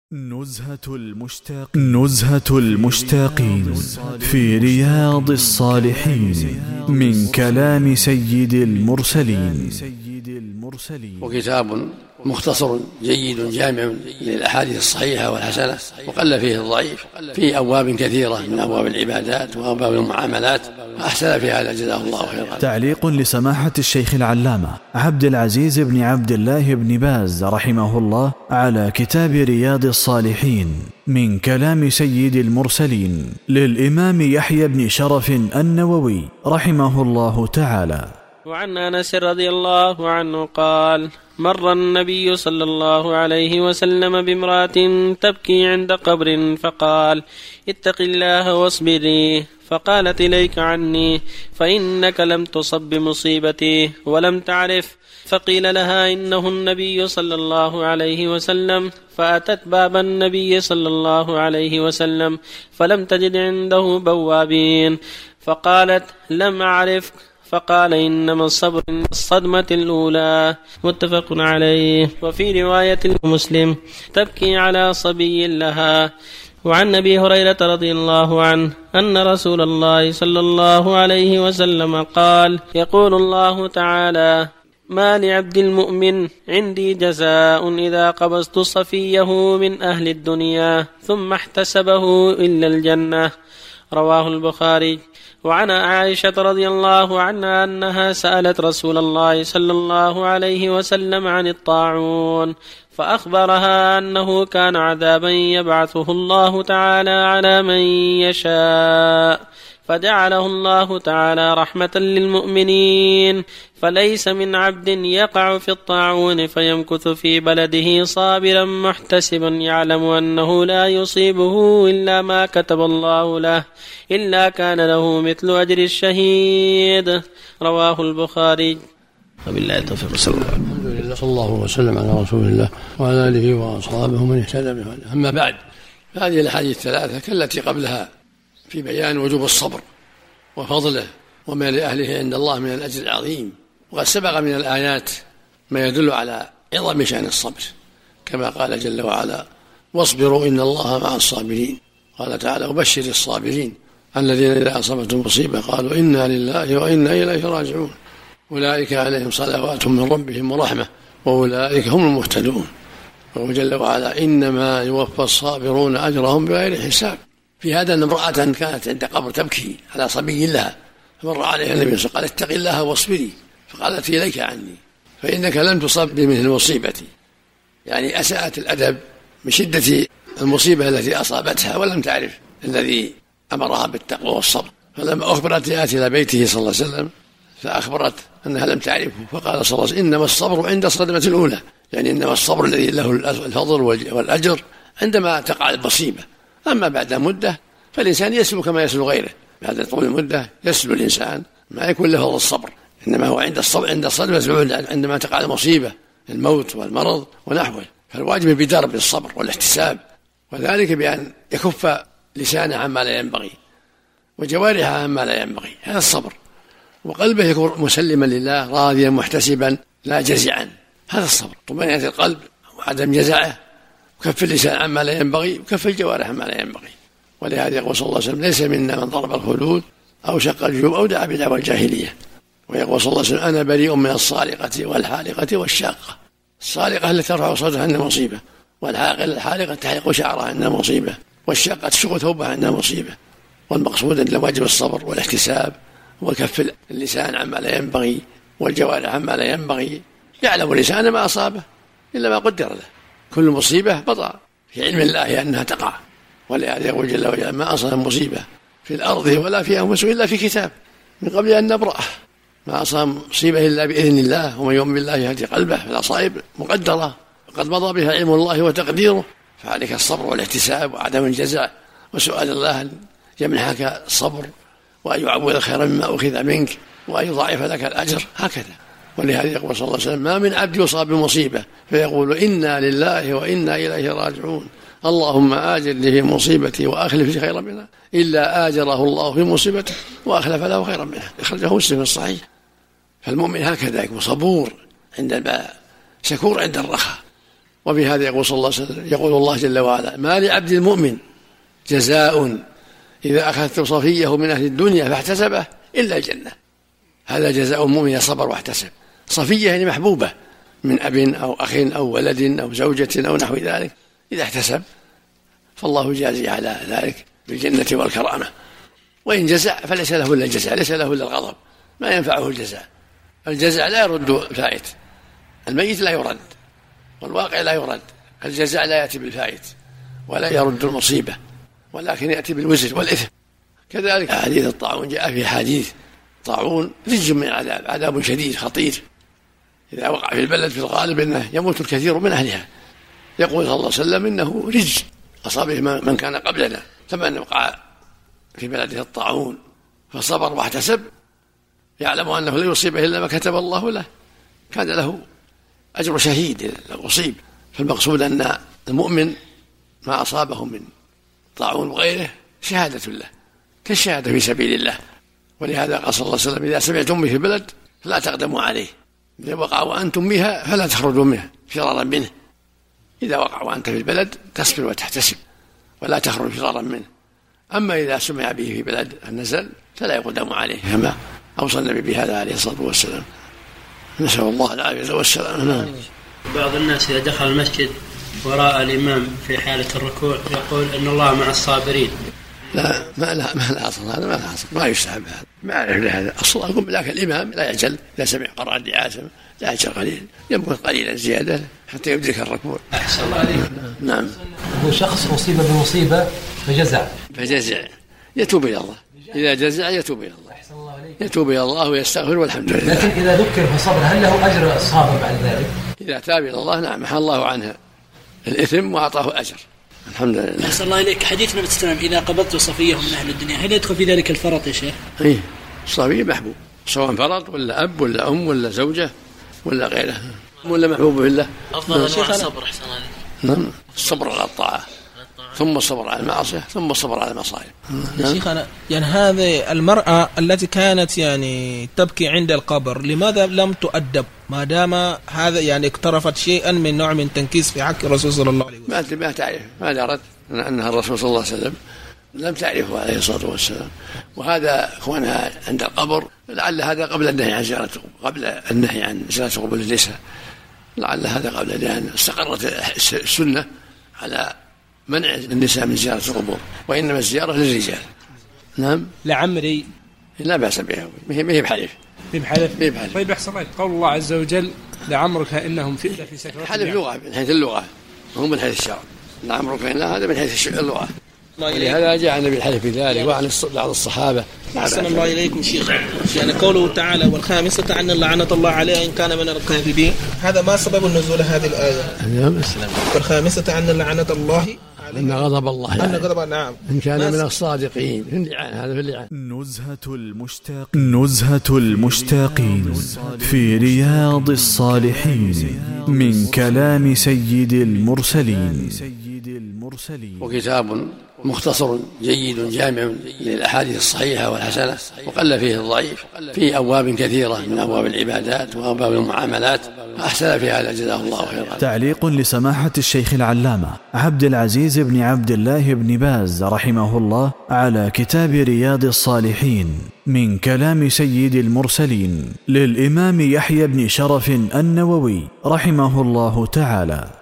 نزهة المشتاقين في رياض الصالحين من كلام سيد المرسلين. وكتاب مختصر جيد جامع للأحاديث الصحيحة والحسنة، وقل فيه الضعيف، في أبواب كثيرة من أبواب العبادات وأبواب المعاملات، أحسن في هذا جزاه الله خيرا. تعليق لسماحة الشيخ العلامة عبد العزيز بن عبد الله بن باز رحمه الله على كتاب رياض الصالحين من كلام سيد المرسلين للإمام يحيى بن شرف النووي رحمه الله تعالى. وعن أنس رضي الله عنه قال: مر النبي صلى الله عليه وسلم بامرأة تبكي عند قبر فقال: اتق الله واصبري. فقالت: إليك عني، فإنك لم تصب بمصيبتي ولم تعرف. فقيل لها: إنه النبي صلى الله عليه وسلم. فأتت باب النبي صلى الله عليه وسلم فلم تجد عنده بوابين، فقالت: لم أعرفك. فقال: إنما الصبر الصدمة الأولى. متفق عليه. وفي رواية مسلم: تبكي على صبي لها. وعن أبي هريرة رضي الله عنه أن رسول الله صلى الله عليه وسلم قال: يقول الله تعالى: ما لعبد المؤمن عندي جزاء إذا قبضت صفيه من أهل الدنيا ثم احتسبه إلا الجنة. رواه البخاري. وعن عائشة رضي الله عنها أنها سألت رسول الله صلى الله عليه وسلم عن الطاعون، فأخبرها أنه كان عذابا يبعثه الله تعالى على من يشاء، فجعله الله تعالى رحمة للمؤمنين، فليس من عبد يقع في الطاعون فيمكث في بلده صابرا محتسبا يعلم أنه لا يصيبه إلا ما كتب الله له إلا كان له مثل أجر الشهيد. رواه البخاري. وبالله التوفيق. الحمد لله، صلى الله وسلم على رسول الله وعلى آله وأصحابه من اهتدى بهداه. أما بعد، هذه الأحاديث الثلاثة كالتي قبلها في بيان وجوب الصبر وفضله وما لأهله عند الله من الأجر العظيم، وقد سبق من الآيات ما يدل على عظم شأن الصبر، كما قال جل وعلا: واصبروا إن الله مع الصابرين. قال تعالى: وبشر الصابرين الذين إذا أصابتهم مصيبة قالوا إنا لله وإنا إليه راجعون أولئك عليهم صلوات من ربهم ورحمة وأولئك هم المهتدون. وهو جل وعلا: إنما يوفى الصابرون أجرهم بغير حساب. في هذا أن امرأة كانت عند قبر تبكي على صبي لها، فمر عليها النبي صلى الله عليه وسلم قال: اتق الله واصبري. فقالت: إليك عني، فإنك لم تصب بمثل مصيبتي، يعني أساءت الأدب من شدة المصيبة التي أصابتها ولم تعرف الذي أمرها بالتقوى والصبر. فلما أخبرت جاءت إلى بيته صلى الله عليه وسلم فأخبرت أنها لم تعرفه، فقال صلى الله عليه وسلم: إنما الصبر عند الصدمة الأولى، يعني إنما الصبر الذي له الفضل والأجر عندما تقع المصيبة، أما بعد مدة فالإنسان يسلو كما يسلو غيره. بعد طول المدة يسلو الإنسان ما يكون له فضل الصبر، إنما هو عند الصدمة الأولى عندما تقع المصيبة، الموت والمرض ونحوه. فالواجب بدرب الصبر والاحتساب، وذلك بأن يكف لسانه عما لا ينبغي وجوارحه عما لا ينبغي، هذا الصبر. وقلبه يكون مسلما لله راضيا محتسبا لا جزعا، هذا الصبر. طمأنينة القلب وعدم جزعه، وكف اللسان عما لا ينبغي وكف الجوارح عما لا ينبغي. ولهذا يقول صلى الله عليه وسلم: ليس منا من ضرب الخدود أو شق الجيوب أو دعا بدعوى الجاهلية. ويقول صلى الله عليه وسلم: أنا بريء من الصالقة والحالقة والشاقة. الصالقة التي ترفع صوتها عندها مصيبة، والحالقة تحلق شعرها عندها مصيبة، والشاقة تشق ثوبها عندها مصيبة. والمقصود أن واجب الصبر والاحتساب وكف اللسان عما لا ينبغي والجوارح عما لا ينبغي. يعلم الإنسان ما أصابه إلا ما قدر له، كل مصيبة بطأ في علم الله أنها تقع. ولهذا يقول جل وعلا: ما أصاب مصيبة في الأرض ولا في أنفسهم إلا في كتاب من قبل أن نبرأه. ما أصاب مصيبة إلا بإذن الله، ومن يؤمن بالله يهدي قلبه. فالأصائب مقدرة وقد مضى بها علم الله وتقديره، فعليك الصبر والاحتساب وعدم الجزع وسؤال الله أن يمنحك الصبر وأن يعوض خيرا مما أخذ منك وأن يضاعف لك الأجر، هكذا. ولهذا يقول صلى الله عليه وسلم: ما من عبد يصاب بمصيبة فيقول إنا لله وإنا إليه راجعون اللهم آجر لي في مصيبتي وأخلف لي خيرا منها إلا آجره الله في مصيبته وأخلف له خيرا منها. أخرجه مسلم الصحيح. فالمؤمن هكذا يكون صبور عند البلاء، شكور عند الرخاء، وبهذا يقول صلى الله عليه وسلم يقول الله جل وعلا: ما لعبد المؤمن جزاء إذا أخذت صفيه من أهل الدنيا فاحتسبه إلا الجنة. هذا جزاء المؤمن صبر واحتسب. صفية يعني محبوبة من أب أو أخ أو ولد أو زوجة أو نحو ذلك، إذا احتسب فالله جازي على ذلك بالجنة والكرامة. وإن جزع فليس له إلا الجزع، ليس له إلا الغضب، ما ينفعه الجزع. الجزع لا يرد الفائت، الميت لا يرد والواقع لا يرد. الجزع لا يأتي بالفائت ولا يرد المصيبة، ولكن يأتي بالوزر والإثم. كذلك حديث الطاعون جاء في حديث طاعون رج من العذاب، عذاب شديد خطير إذا وقع في البلد في الغالب أنه يموت الكثير من أهلها. يقول صلى الله عليه وسلم إنه رج أصابه من كان قبلنا، فمن وقع في بلده الطاعون فصبر واحتسب يعلم أنه لا يصيبه إلا ما كتب الله له، كان له أجر شهيد لو أصيب. فالمقصود أن المؤمن ما أصابه من طاعون وغيره شهادة له كالشهادة في سبيل الله. ولهذا قال صلى الله عليه وسلم: إذا سمعتم به في البلد فلا تقدموا عليه، إذا وقع وأنتم بها فلا تخرجوا منه فرارا منه. إذا وقع وأنت في البلد تصبر وتحتسب ولا تخرج فرارا منه. أما إذا سمع به في بلد النزل فلا يقدم عليه، كما أوصى النبي بهذا عليه الصلاة والسلام. نسأل الله العافية والسلام. بعض الناس إذا دخل المسجد وراء الإمام في حالة الركوع يقول إن الله مع الصابرين. ما لا أصل هذا، ما لا أصل، ما يستحب هذا، ما أعرف لهذا أصل. أقول لكن الإمام لا يعجل، إذا سمع قراءة دعاء لا يعجل قليل، يمكن قليلا زيادة حتى يدرك الركوع. أحسن الله عليك. نعم. هو شخص أصيب بمصيبة فجزع يتوب إلى الله. إذا جزع يتوب إلى الله، يتوب إلى الله ويستغفر والحمد لله. لكن إذا ذكر فصبر هل له أجر الصابر بعد ذلك؟ إذا تاب إلى الله نعم محى الله عنها الإثم وأعطاه أجر، الحمد لله. أحسن الله إليك. حديث النبي صلى الله عليه وسلم: إذا قبضت صفيه من أهل الدنيا، هل يدخل في ذلك الفرط يا شيخ؟ إيه، الصفي محبوب سواء فرط ولا أب ولا أم ولا زوجة ولا غيره، ولا محبوب بالله. أفضل الصبر. أحسن الله عليك. نعم، الصبر على الطاعة، ثم الصبر على المعصية، ثم الصبر على المصائب. يا شيخنا، يعني هذه المرأة التي كانت يعني تبكي عند القبر لماذا لم تؤدب ما دام هذا يعني اقترفت شيئا من نوع من تنكيس في حق الرسول صلى الله عليه وسلم؟ ما تعرف، ما درت أنها الرسول صلى الله عليه وسلم، لم تعرفه عليه الصلاة والسلام. وهذا كونها عند القبر لعل هذا قبل النهي عن زيارة، قبل النهي عن زيارة قبور النساء، لعل هذا قبل، لأن استقرت السنة على منع النساء من زيارة القبور، وإنما الزيارة للرجال. نعم. لعمري لا بأس بها، ما هي بحلف. طيب أحسن الله، قول الله عز وجل: لعمرك إنهم في سكرات. حلف لغة من حيث اللغة، وهو من حيث الشرع. لعمرك إنها هذا من حيث اللغة، ولهذا جاء النبي الحلف بذلك وعن بعض الصحابة. أحسن الله إليكم شيخ. يعني قوله تعالى: والخامسة أن لعنة الله عليه إن كان من الكاذبين، هذا ما سبب النزول هذه الآية؟ والخامسة أن لعنة الله أن غضب الله أن غضب، نعم، إن كان من الصادقين. في اللعان، هذا في اللعان. نزهة المشتاقين في رياض الصالحين من كلام سيد المرسلين. وكتاب مختصر جيد جامع للأحاديث الصحيحة والحسنة، وقل فيه الضعيف، في أبواب كثيرة من أبواب العبادات وأبواب المعاملات، أحسن في هذا جزاه الله خيرا. تعليق لسماحة الشيخ العلامة عبد العزيز بن عبد الله بن باز رحمه الله على كتاب رياض الصالحين من كلام سيد المرسلين للإمام يحيى بن شرف النووي رحمه الله تعالى.